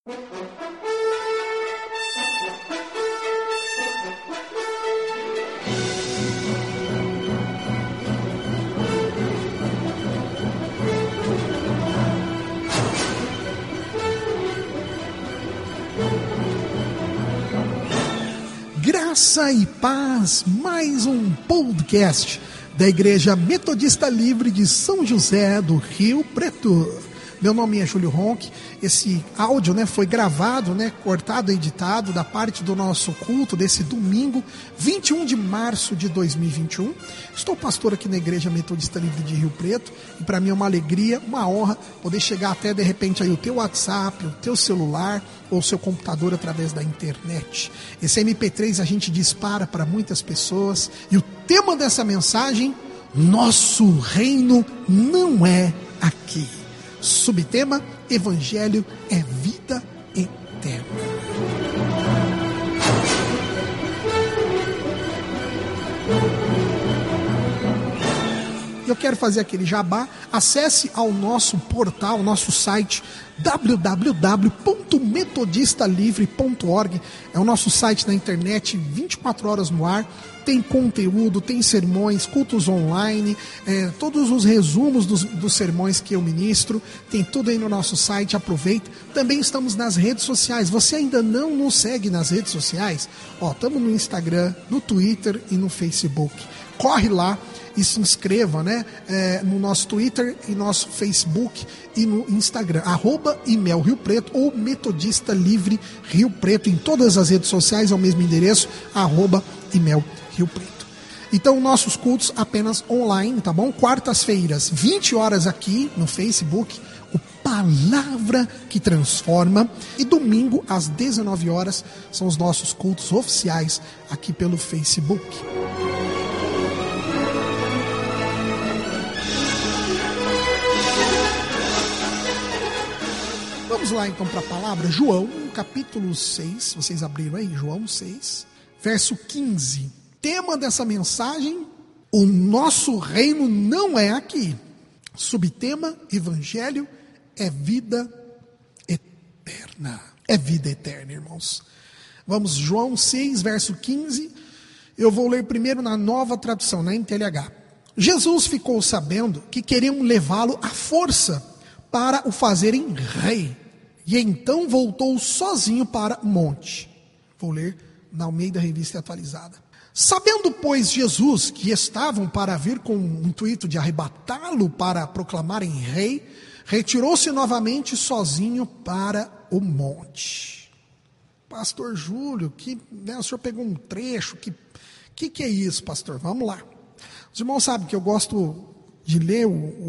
Graça e paz, mais um podcast da Igreja Metodista Livre de São José do Rio Preto. Meu nome é Júlio Ronck. Esse áudio foi gravado, cortado e editado da parte do nosso culto desse domingo, 21 de março de 2021. Estou pastor aqui na Igreja Metodista Livre de Rio Preto e para mim é uma alegria, uma honra poder chegar até de repente aí o teu WhatsApp, o teu celular ou o seu computador através da internet. Esse MP3 a gente dispara para muitas pessoas e o tema dessa mensagem: nosso reino não é aqui. Subtema: Evangelho é vida eterna. Eu quero fazer aquele jabá. Acesse ao nosso portal, nosso site www.metodistalivre.org. É o nosso site na internet, 24 horas no ar. Tem conteúdo, tem sermões, cultos online, todos os resumos dos sermões que eu ministro, tem tudo aí no nosso site, aproveita. Também estamos nas redes sociais. Você ainda não nos segue nas redes sociais? Estamos no Instagram, no Twitter e no Facebook. Corre lá e se inscreva, no nosso Twitter e nosso Facebook e no Instagram, @Imel Rio Preto ou Metodista Livre Rio Preto. Em todas as redes sociais é o mesmo endereço, @Imel Rio Preto. Então, nossos cultos apenas online, tá bom? Quartas-feiras, 20 horas aqui no Facebook, o Palavra que Transforma. E domingo, às 19 horas, são os nossos cultos oficiais aqui pelo Facebook. Vamos lá então para a palavra, João, capítulo 6, vocês abriram aí, João 6, verso 15. Tema dessa mensagem: o nosso reino não é aqui. Subtema: Evangelho é vida eterna. É vida eterna, irmãos. Vamos, João 6, verso 15. Eu vou ler primeiro na Nova Tradução, na NTLH. Jesus ficou sabendo que queriam levá-lo à força para o fazerem rei. E então voltou sozinho para o monte. Vou ler na Almeida Revista Atualizada. Sabendo, pois, Jesus que estavam para vir com o intuito de arrebatá-lo para proclamarem rei, retirou-se novamente sozinho para o monte. Pastor Júlio, o senhor pegou um trecho, que é isso, pastor? Vamos lá. Os irmãos sabem que eu gosto de ler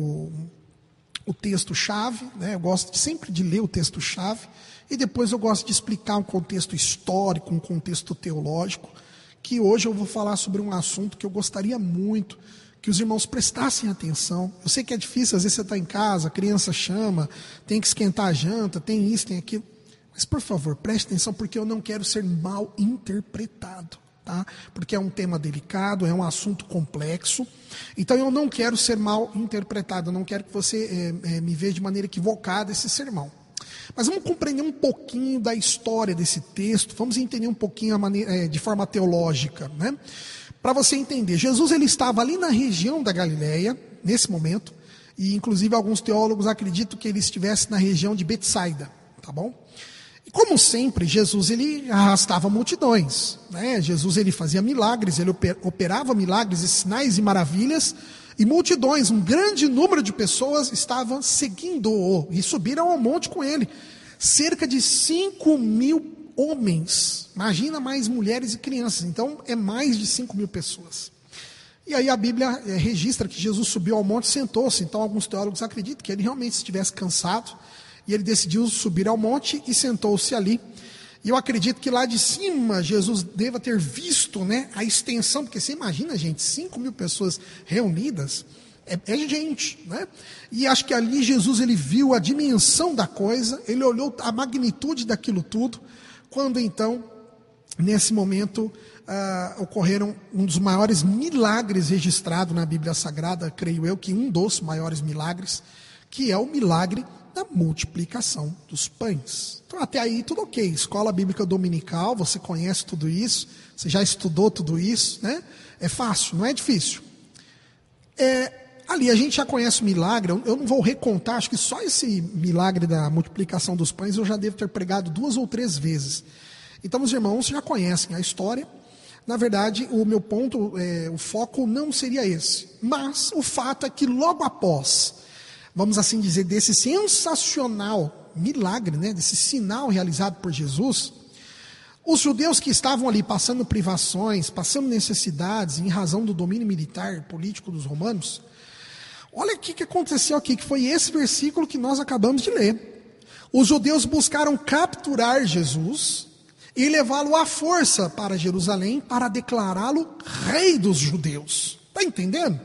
o texto-chave, eu gosto sempre de ler o texto-chave, e depois eu gosto de explicar um contexto histórico, um contexto teológico, que hoje eu vou falar sobre um assunto que eu gostaria muito que os irmãos prestassem atenção. Eu sei que é difícil, às vezes você está em casa, a criança chama, tem que esquentar a janta, tem isso, tem aquilo, mas por favor, preste atenção, porque eu não quero ser mal interpretado. Tá? Porque é um tema delicado, é um assunto complexo, então eu não quero ser mal interpretado, eu não quero que você me veja de maneira equivocada esse sermão. Mas vamos compreender um pouquinho da história desse texto, vamos entender um pouquinho de forma teológica, Para você entender, Jesus ele estava ali na região da Galileia, nesse momento, e inclusive alguns teólogos acreditam que ele estivesse na região de Betsaida, tá bom? E como sempre, Jesus ele arrastava multidões, Jesus ele fazia milagres, ele operava milagres e sinais e maravilhas, e multidões, um grande número de pessoas estavam seguindo-o e subiram ao monte com ele. Cerca de 5.000 homens, imagina mais mulheres e crianças, então é mais de 5.000 pessoas. E aí a Bíblia registra que Jesus subiu ao monte e sentou-se, então alguns teólogos acreditam que ele realmente estivesse cansado, e ele decidiu subir ao monte e sentou-se ali. E eu acredito que lá de cima Jesus deva ter visto a extensão, porque você imagina, gente, 5.000 pessoas reunidas, é gente, E acho que ali Jesus ele viu a dimensão da coisa, ele olhou a magnitude daquilo tudo, quando então, nesse momento, ocorreram um dos maiores milagres registrados na Bíblia Sagrada, creio eu que um dos maiores milagres, que é o milagre da multiplicação dos pães. Então até aí tudo ok, escola bíblica dominical, você conhece tudo isso, você já estudou tudo isso, né? É fácil, não é difícil. Ali a gente já conhece o milagre, eu não vou recontar, acho que só esse milagre da multiplicação dos pães eu já devo ter pregado 2 ou 3 vezes. Então os irmãos já conhecem a história. Na verdade, o meu ponto, o foco não seria esse. Mas o fato é que logo após, vamos assim dizer, desse sensacional milagre, né, desse sinal realizado por Jesus, os judeus que estavam ali passando privações, passando necessidades em razão do domínio militar e político dos romanos, olha o que aconteceu aqui, que foi esse versículo que nós acabamos de ler. Os judeus buscaram capturar Jesus e levá-lo à força para Jerusalém para declará-lo rei dos judeus. Está entendendo?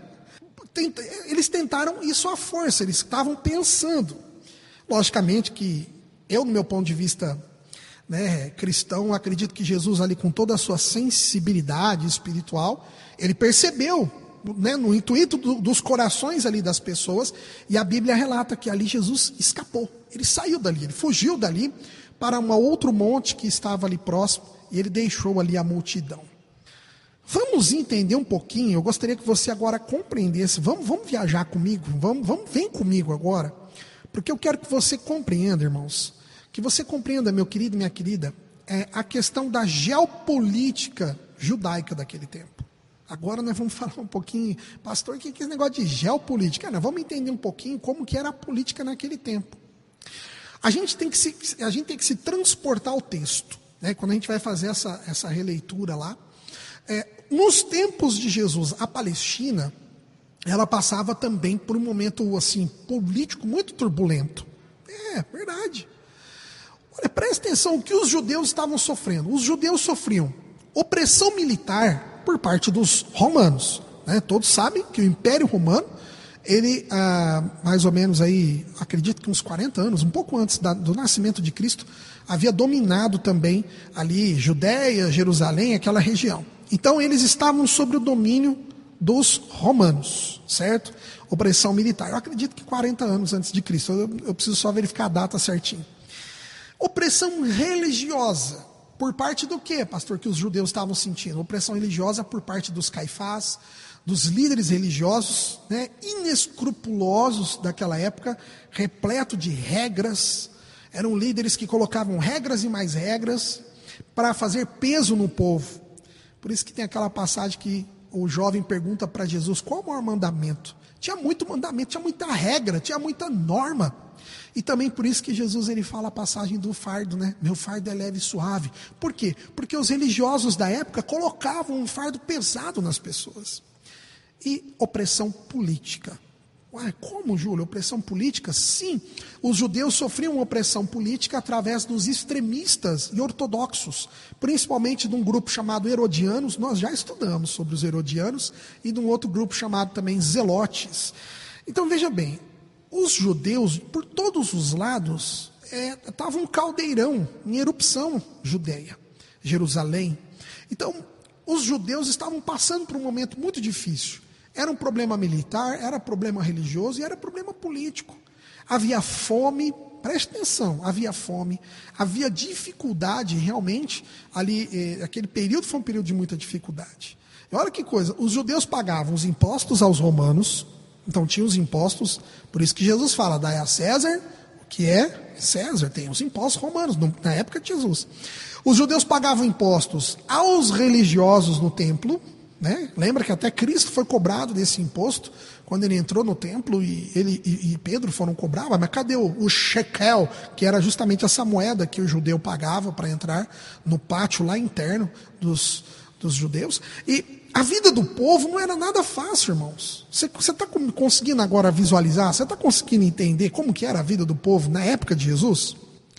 Eles tentaram isso à força, eles estavam pensando. Logicamente que eu, no meu ponto de vista, né, cristão, acredito que Jesus ali com toda a sua sensibilidade espiritual, ele percebeu, né, no intuito dos corações ali das pessoas, e a Bíblia relata que ali Jesus escapou, ele saiu dali, ele fugiu dali para um outro monte que estava ali próximo, e ele deixou ali a multidão. Vamos entender um pouquinho, eu gostaria que você agora compreendesse, vamos viajar comigo, vem comigo agora, porque eu quero que você compreenda, irmãos, que você compreenda, meu querido e minha querida, a questão da geopolítica judaica daquele tempo. Agora nós vamos falar um pouquinho, pastor, o que é esse negócio de geopolítica? Nós vamos entender um pouquinho como que era a política naquele tempo. A gente tem que se transportar ao texto, né? Quando a gente vai fazer essa releitura lá. Nos tempos de Jesus, a Palestina, ela passava também por um momento assim, político muito turbulento. Verdade. Olha, presta atenção o que os judeus estavam sofrendo. Os judeus sofriam opressão militar por parte dos romanos, né? Todos sabem que o Império Romano, ele, mais ou menos aí, acredito que uns 40 anos, um pouco antes do nascimento de Cristo, havia dominado também ali Judéia, Jerusalém, aquela região. Então eles estavam sob o domínio dos romanos, certo? Opressão militar. Eu acredito que 40 anos antes de Cristo, eu preciso só verificar a data certinho. Opressão religiosa, por parte do quê, pastor, que os judeus estavam sentindo? Opressão religiosa por parte dos caifás, dos líderes religiosos, né, inescrupulosos daquela época, repleto de regras. Eram líderes que colocavam regras e mais regras para fazer peso no povo. Por isso que tem aquela passagem que o jovem pergunta para Jesus, qual é o maior mandamento? Tinha muito mandamento, tinha muita regra, tinha muita norma. E também por isso que Jesus ele fala a passagem do fardo, né? Meu fardo é leve e suave. Por quê? Porque os religiosos da época colocavam um fardo pesado nas pessoas. E opressão política. Ué, como, Júlio? Opressão política? Sim, os judeus sofriam opressão política através dos extremistas e ortodoxos, principalmente de um grupo chamado Herodianos. Nós já estudamos sobre os Herodianos, e de um outro grupo chamado também Zelotes. Então veja bem, os judeus, por todos os lados, estava um caldeirão em erupção, Judeia, Jerusalém. Então, os judeus estavam passando por um momento muito difícil. Era um problema militar, era problema religioso e era problema político. Havia fome, preste atenção, havia dificuldade realmente, ali, aquele período foi um período de muita dificuldade. E olha que coisa, os judeus pagavam os impostos aos romanos, então tinha os impostos, por isso que Jesus fala, dai a César o que é César, tem os impostos romanos, na época de Jesus. Os judeus pagavam impostos aos religiosos no templo, né? Lembra que até Cristo foi cobrado desse imposto, quando ele entrou no templo e ele e Pedro foram cobrar, mas cadê o shekel, que era justamente essa moeda que o judeu pagava para entrar no pátio lá interno dos judeus? E a vida do povo não era nada fácil, irmãos. Você está conseguindo agora visualizar, você está conseguindo entender como que era a vida do povo na época de Jesus?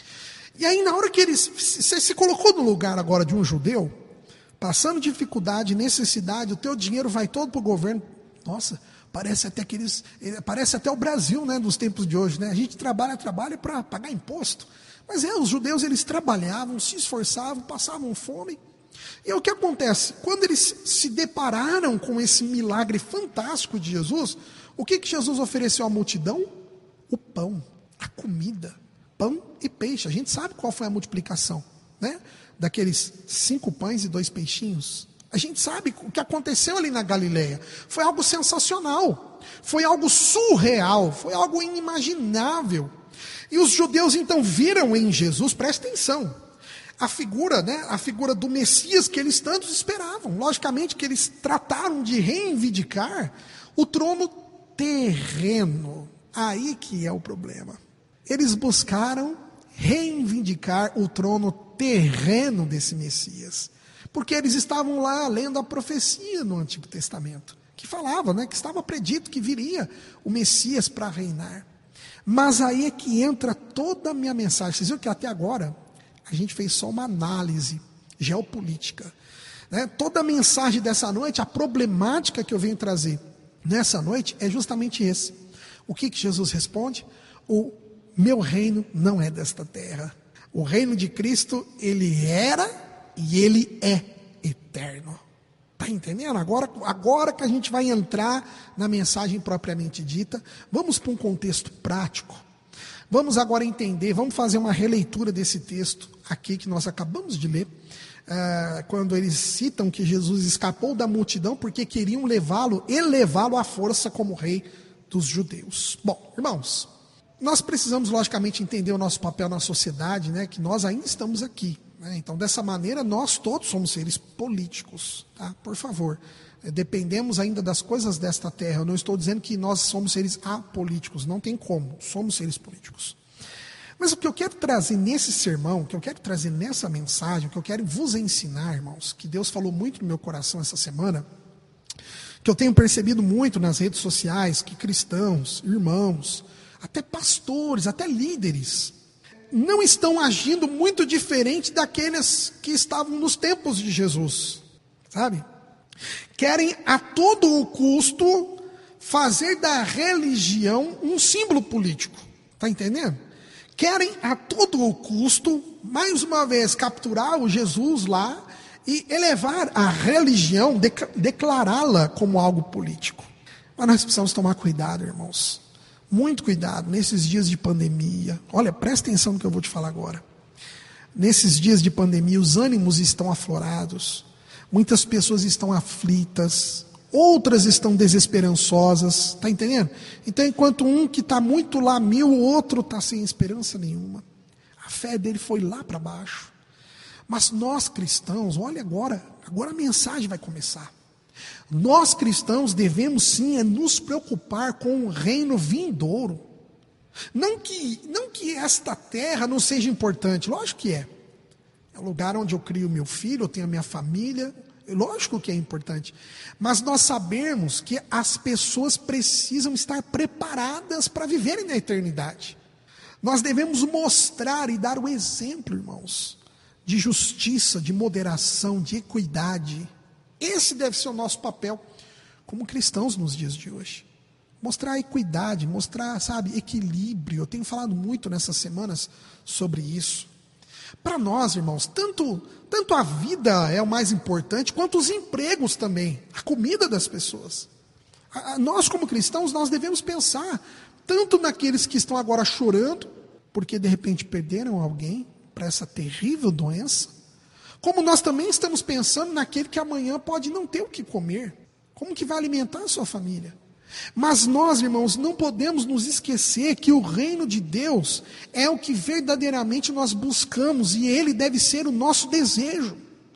E aí na hora que você se colocou no lugar agora de um judeu, passando dificuldade, necessidade, o teu dinheiro vai todo para o governo. Nossa, parece até o Brasil, né, dos tempos de hoje, né? A gente trabalha para pagar imposto. Mas os judeus, eles trabalhavam, se esforçavam, passavam fome. E o que acontece? Quando eles se depararam com esse milagre fantástico de Jesus, o que Jesus ofereceu à multidão? O pão, a comida, pão e peixe. A gente sabe qual foi a multiplicação, né? Daqueles 5 pães e 2 peixinhos. A gente sabe o que aconteceu ali na Galileia. Foi algo sensacional, foi algo surreal, foi algo inimaginável. E os judeus então viram em Jesus, presta atenção, a figura, né, a figura do Messias que eles tantos esperavam. Logicamente que eles trataram de reivindicar o trono terreno. Aí que é o problema. Eles buscaram reivindicar o trono terreno desse Messias, porque eles estavam lá lendo a profecia no Antigo Testamento, que falava, né, que estava predito que viria o Messias para reinar. Mas aí é que entra toda a minha mensagem. Vocês viram que até agora a gente fez só uma análise geopolítica, né? Toda a mensagem dessa noite, a problemática que eu venho trazer nessa noite é justamente esse. O que Jesus responde? O meu reino não é desta terra. O reino de Cristo, ele era e ele é eterno. Está entendendo? Agora que a gente vai entrar na mensagem propriamente dita, vamos para um contexto prático. Vamos agora entender, vamos fazer uma releitura desse texto aqui que nós acabamos de ler, quando eles citam que Jesus escapou da multidão porque queriam elevá-lo à força como rei dos judeus. Bom, irmãos, nós precisamos logicamente entender o nosso papel na sociedade, né, que nós ainda estamos aqui. Então, dessa maneira, nós todos somos seres políticos, tá? Por favor, dependemos ainda das coisas desta terra. Eu não estou dizendo que nós somos seres apolíticos, não tem como, somos seres políticos. Mas o que eu quero trazer nesse sermão, o que eu quero trazer nessa mensagem, o que eu quero vos ensinar, irmãos, que Deus falou muito no meu coração essa semana, que eu tenho percebido muito nas redes sociais, que cristãos, irmãos, até pastores, até líderes, não estão agindo muito diferente daqueles que estavam nos tempos de Jesus, sabe? Querem a todo o custo fazer da religião um símbolo político, tá entendendo? Querem a todo o custo, mais uma vez, capturar o Jesus lá e elevar a religião, declará-la como algo político. Mas nós precisamos tomar cuidado, irmãos. Muito cuidado nesses dias de pandemia. Olha, presta atenção no que eu vou te falar agora. Nesses dias de pandemia, os ânimos estão aflorados. Muitas pessoas estão aflitas. Outras estão desesperançosas. Está entendendo? Então, enquanto um que está muito lá mil, o outro está sem esperança nenhuma. A fé dele foi lá para baixo. Mas nós cristãos, olha agora a mensagem vai começar. Nós cristãos devemos sim nos preocupar com o reino vindouro. Não que esta terra não seja importante, lógico que é. É o lugar onde eu crio meu filho, eu tenho a minha família, lógico que é importante. Mas nós sabemos que as pessoas precisam estar preparadas para viverem na eternidade. Nós devemos mostrar e dar o exemplo, irmãos, de justiça, de moderação, de equidade. Esse deve ser o nosso papel como cristãos nos dias de hoje. Mostrar equidade, mostrar, equilíbrio. Eu tenho falado muito nessas semanas sobre isso. Para nós, irmãos, tanto a vida é o mais importante, quanto os empregos também, a comida das pessoas. Nós, como cristãos, nós devemos pensar tanto naqueles que estão agora chorando, porque de repente perderam alguém para essa terrível doença, como nós também estamos pensando naquele que amanhã pode não ter o que comer. Como que vai alimentar a sua família? Mas nós, irmãos, não podemos nos esquecer que o reino de Deus é o que verdadeiramente nós buscamos e ele deve ser o nosso desejo.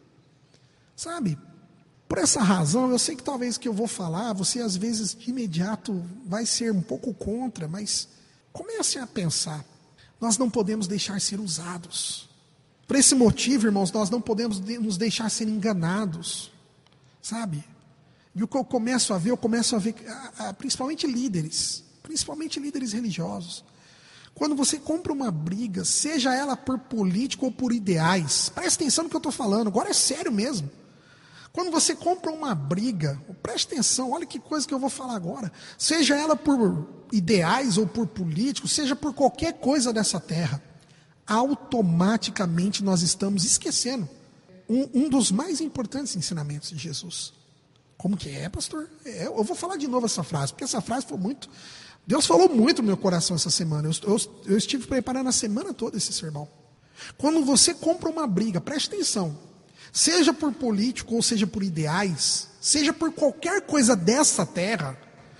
Sabe? Por essa razão, eu sei que talvez o que eu vou falar, você às vezes de imediato vai ser um pouco contra, mas comece a pensar. Nós não podemos deixar ser usados. Por esse motivo, irmãos, nós não podemos nos deixar ser enganados, sabe? E o que eu começo a ver principalmente líderes religiosos. Quando você compra uma briga, seja ela por político ou por ideais, presta atenção no que eu estou falando, agora é sério mesmo. Quando você compra uma briga, preste atenção, olha que coisa que eu vou falar agora, seja ela por ideais ou por políticos, seja por qualquer coisa dessa terra, automaticamente nós estamos esquecendo um dos mais importantes ensinamentos de Jesus. Como que é, pastor? Eu vou falar de novo essa frase, porque essa frase foi muito Deus falou muito no meu coração essa semana. Eu estive preparando a semana toda esse sermão. Quando você compra uma briga, preste atenção, seja por político ou seja por ideais, seja por qualquer coisa dessa terra,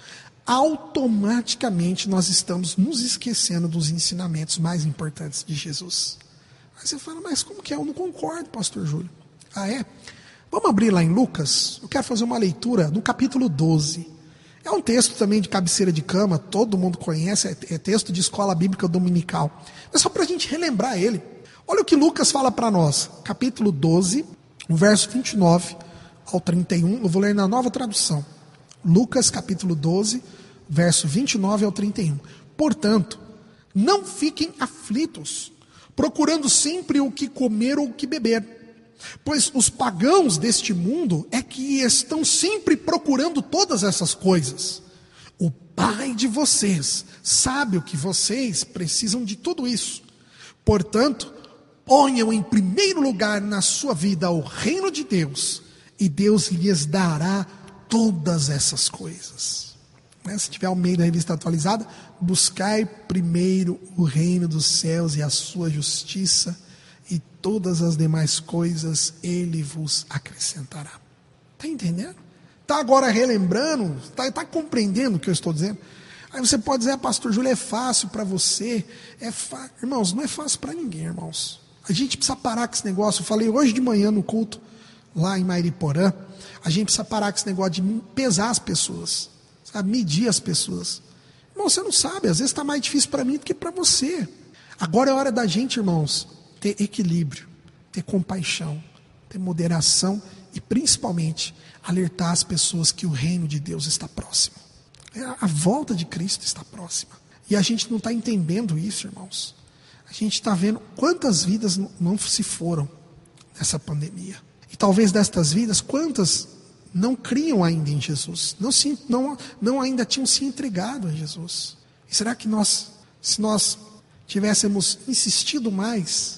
automaticamente nós estamos nos esquecendo dos ensinamentos mais importantes de Jesus. Aí você fala, mas como que é? Eu não concordo, pastor Júlio. Ah, é? Vamos abrir lá em Lucas. Eu quero fazer uma leitura no capítulo 12. É um texto também de cabeceira de cama, todo mundo conhece, é texto de escola bíblica dominical. Mas só para a gente relembrar ele. Olha o que Lucas fala para nós. Capítulo 12, o verso 29 ao 31. Eu vou ler na nova tradução. Lucas capítulo 12, verso 29 ao 31. Portanto, não fiquem aflitos, procurando sempre o que comer ou o que beber. Pois os pagãos deste mundo é que estão sempre procurando todas essas coisas. O Pai de vocês sabe o que vocês precisam de tudo isso. Portanto, ponham em primeiro lugar na sua vida o reino de Deus, e Deus lhes dará todas essas coisas. Se tiver ao meio da revista atualizada, buscai primeiro o reino dos céus e a sua justiça, e todas as demais coisas Ele vos acrescentará. Está entendendo? Está agora relembrando? Está compreendendo o que eu estou dizendo? Aí você pode dizer, pastor Júlio, é fácil para você. Irmãos, não é fácil para ninguém, irmãos. A gente precisa parar com esse negócio. Eu falei hoje de manhã no culto, lá em Mairiporã, a gente precisa parar com esse negócio de pesar as pessoas, sabe? Medir as pessoas. Irmão, você não sabe, às vezes está mais difícil para mim do que para você. Agora é hora da gente, irmãos, ter equilíbrio, ter compaixão, ter moderação e principalmente alertar as pessoas que o reino de Deus está próximo. A volta de Cristo está próxima. E a gente não está entendendo isso, irmãos. A gente está vendo quantas vidas não se foram nessa pandemia. E talvez destas vidas, quantas não criam ainda em Jesus, não ainda tinham se entregado a Jesus. E será que se nós tivéssemos insistido mais,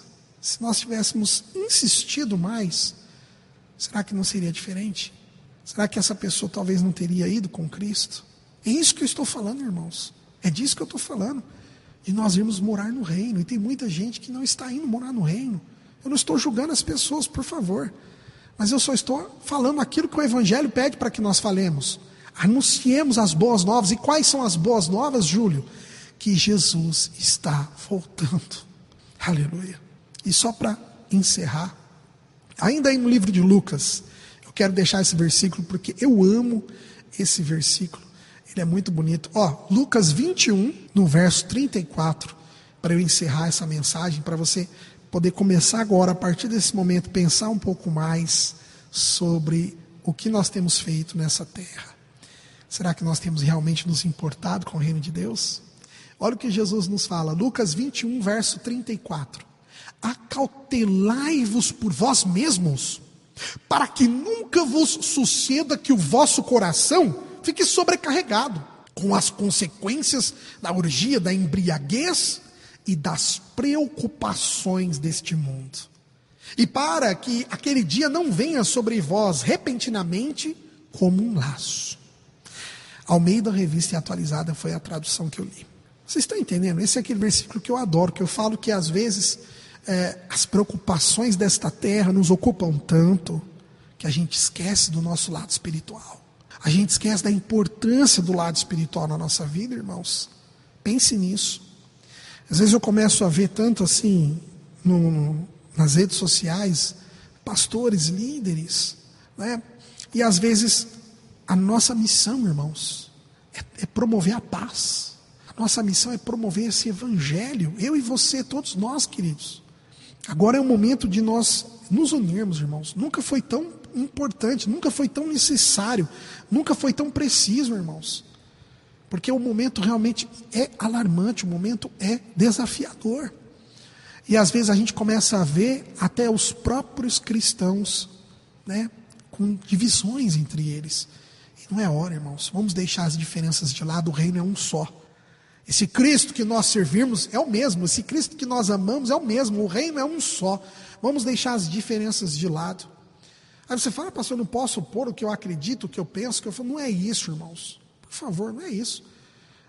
será que não seria diferente? Será que essa pessoa talvez não teria ido com Cristo? É isso que eu estou falando, irmãos. É disso que eu estou falando. E nós irmos morar no reino. E tem muita gente que não está indo morar no reino. Eu não estou julgando as pessoas, por favor. Mas eu só estou falando aquilo que o Evangelho pede para que nós falemos. Anunciemos as boas novas. E quais são as boas novas, Júlio? Que Jesus está voltando. Aleluia. E só para encerrar, ainda aí no livro de Lucas, eu quero deixar esse versículo porque eu amo esse versículo. Ele é muito bonito. Lucas 21, no verso 34, para eu encerrar essa mensagem, para você poder começar agora, a partir desse momento, pensar um pouco mais sobre o que nós temos feito nessa terra. Será que nós temos realmente nos importado com o reino de Deus? Olha o que Jesus nos fala, Lucas 21, verso 34. Acautelai-vos por vós mesmos, para que nunca vos suceda que o vosso coração fique sobrecarregado com as consequências da orgia, da embriaguez e das preocupações deste mundo. E para que aquele dia não venha sobre vós repentinamente como um laço. Almeida Revista Atualizada foi a tradução que eu li. Vocês estão entendendo? Esse é aquele versículo que eu adoro, que eu falo que às vezes as preocupações desta terra nos ocupam tanto que a gente esquece do nosso lado espiritual. A gente esquece da importância do lado espiritual na nossa vida, irmãos. Pense nisso. Às vezes eu começo a ver tanto assim nas redes sociais, pastores, líderes, né? E às vezes a nossa missão, irmãos, é promover a paz. A nossa missão é promover esse evangelho. Eu e você, todos nós, queridos. Agora é o momento de nós nos unirmos, irmãos. Nunca foi tão importante, nunca foi tão necessário, nunca foi tão preciso, irmãos. Porque o momento realmente é alarmante, o momento é desafiador. E às vezes a gente começa a ver até os próprios cristãos, né, com divisões entre eles. E não é hora, irmãos. Vamos deixar as diferenças de lado, o reino é um só. Esse Cristo que nós servimos é o mesmo, esse Cristo que nós amamos é o mesmo, o reino é um só. Vamos deixar as diferenças de lado. Aí você fala, pastor, eu não posso pôr o que eu acredito, o que eu penso, o que eu falo. Não é isso, irmãos. Por favor, não é isso.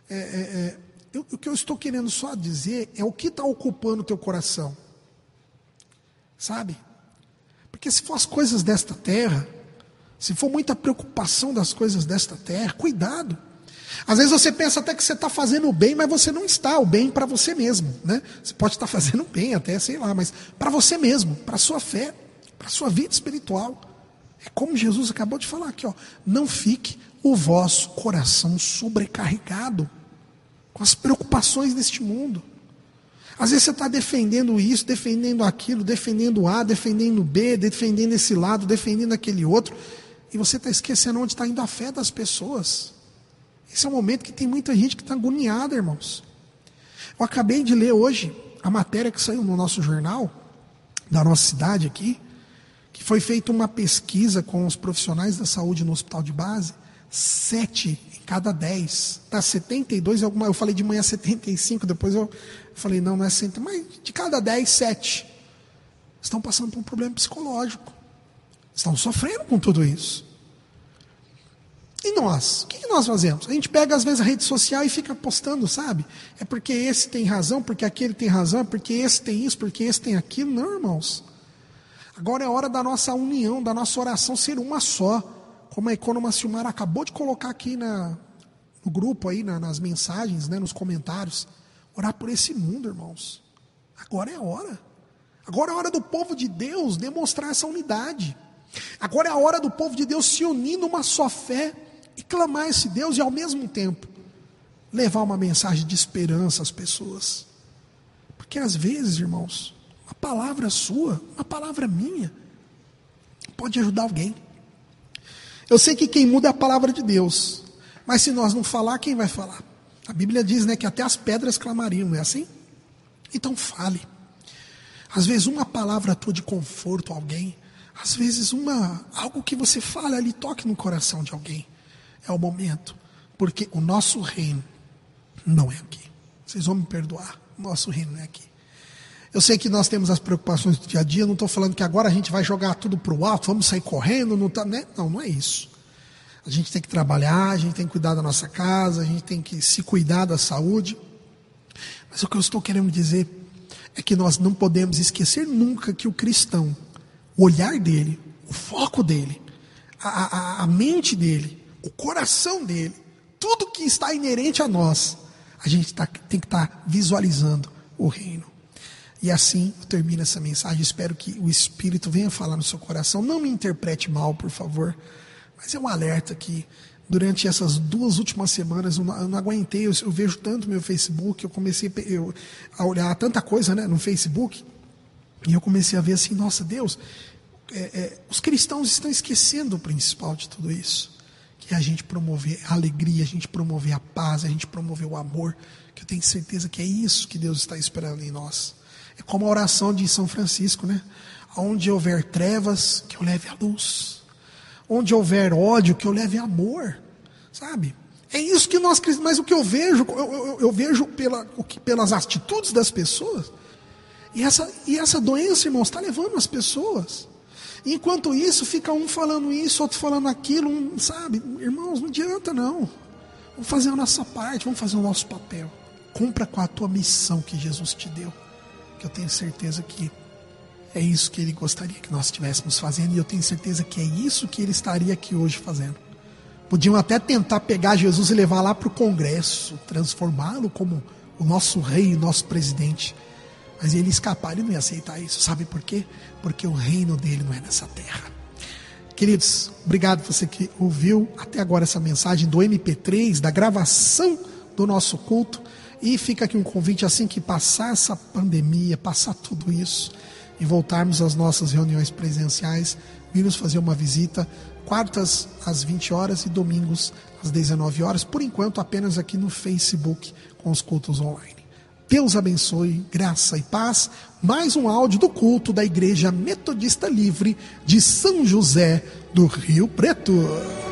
O que eu estou querendo só dizer é o que está ocupando o teu coração. Sabe? Porque se for as coisas desta terra, se for muita preocupação das coisas desta terra, cuidado. Às vezes você pensa até que você está fazendo o bem, mas você não está, o bem para você mesmo, né? Você pode estar fazendo o bem até, sei lá, mas para você mesmo, para a sua fé, para a sua vida espiritual. É como Jesus acabou de falar aqui, ó, não fique o vosso coração sobrecarregado com as preocupações deste mundo. Às vezes você está defendendo isso, defendendo aquilo, defendendo A, defendendo B, defendendo esse lado, defendendo aquele outro, e você está esquecendo onde está indo a fé das pessoas. Esse é um momento que tem muita gente que está agoniada, irmãos. Eu acabei de ler hoje a matéria que saiu no nosso jornal, da nossa cidade aqui, que foi feita uma pesquisa com os profissionais da saúde no hospital de base, 7 em cada 10, tá 72, eu falei de manhã 75, depois eu falei, não é 100, mas de cada 10, 7 estão passando por um problema psicológico, estão sofrendo com tudo isso. E nós? O que nós fazemos? A gente pega às vezes a rede social e fica postando, sabe? É porque esse tem razão, porque aquele tem razão, é porque esse tem isso, porque esse tem aquilo. Não, irmãos. Agora é hora da nossa união, da nossa oração ser uma só. Como a Economa Silmar acabou de colocar aqui no grupo, aí, nas mensagens, né, nos comentários. Orar por esse mundo, irmãos. Agora é a hora. Agora é a hora do povo de Deus demonstrar essa unidade. Agora é a hora do povo de Deus se unir numa só fé e clamar a esse Deus e ao mesmo tempo levar uma mensagem de esperança às pessoas. Porque às vezes, irmãos, uma palavra sua, uma palavra minha, pode ajudar alguém. Eu sei que quem muda é a palavra de Deus, mas se nós não falar, quem vai falar? A Bíblia diz, né, que até as pedras clamariam, não é assim? Então fale. Às vezes uma palavra tua de conforto a alguém, às vezes algo que você fala ali, toque no coração de alguém. É o momento, porque o nosso reino não é aqui. Vocês vão me perdoar, o nosso reino não é aqui. Eu sei que nós temos as preocupações do dia a dia, não estou falando que agora a gente vai jogar tudo para o alto, vamos sair correndo, né? Não é isso. A gente tem que trabalhar, a gente tem que cuidar da nossa casa, a gente tem que se cuidar da saúde. Mas o que eu estou querendo dizer é que nós não podemos esquecer nunca que o cristão, o olhar dele, o foco dele, a mente dele, o coração dele, tudo que está inerente a nós, a gente tem que estar visualizando o reino. E assim eu termino essa mensagem. Espero que o Espírito venha falar no seu coração. Não me interprete mal, por favor, mas é um alerta que durante essas 2 últimas semanas eu não aguentei. Eu vejo tanto meu Facebook, eu comecei a olhar tanta coisa, né, no Facebook, e eu comecei a ver assim, nossa Deus, os cristãos estão esquecendo o principal de tudo isso, que é a gente promover a alegria, a gente promover a paz, a gente promover o amor, que eu tenho certeza que é isso que Deus está esperando em nós. É como a oração de São Francisco, né? Onde houver trevas, que eu leve a luz. Onde houver ódio, que eu leve amor. Sabe? É isso que nós cristãos, mas o que eu vejo, eu vejo pelas atitudes das pessoas, e essa doença, irmãos, está levando as pessoas. E enquanto isso, fica um falando isso, outro falando aquilo, sabe? Irmãos, não adianta não. Vamos fazer a nossa parte, vamos fazer o nosso papel. Cumpra com a tua missão que Jesus te deu, que eu tenho certeza que é isso que Ele gostaria que nós estivéssemos fazendo, e eu tenho certeza que é isso que Ele estaria aqui hoje fazendo. Podiam até tentar pegar Jesus e levar lá para o Congresso, transformá-lo como o nosso rei, o nosso presidente, mas Ele escapar, Ele não ia aceitar isso. Sabe por quê? Porque o reino dele não é nessa terra. Queridos, obrigado você que ouviu até agora essa mensagem do MP3, da gravação do nosso culto. E fica aqui um convite, assim que passar essa pandemia, passar tudo isso e voltarmos às nossas reuniões presenciais, virmos fazer uma visita, quartas às 20 horas e domingos às 19 horas, por enquanto apenas aqui no Facebook com os cultos online. Deus abençoe, graça e paz. Mais um áudio do culto da Igreja Metodista Livre de São José do Rio Preto.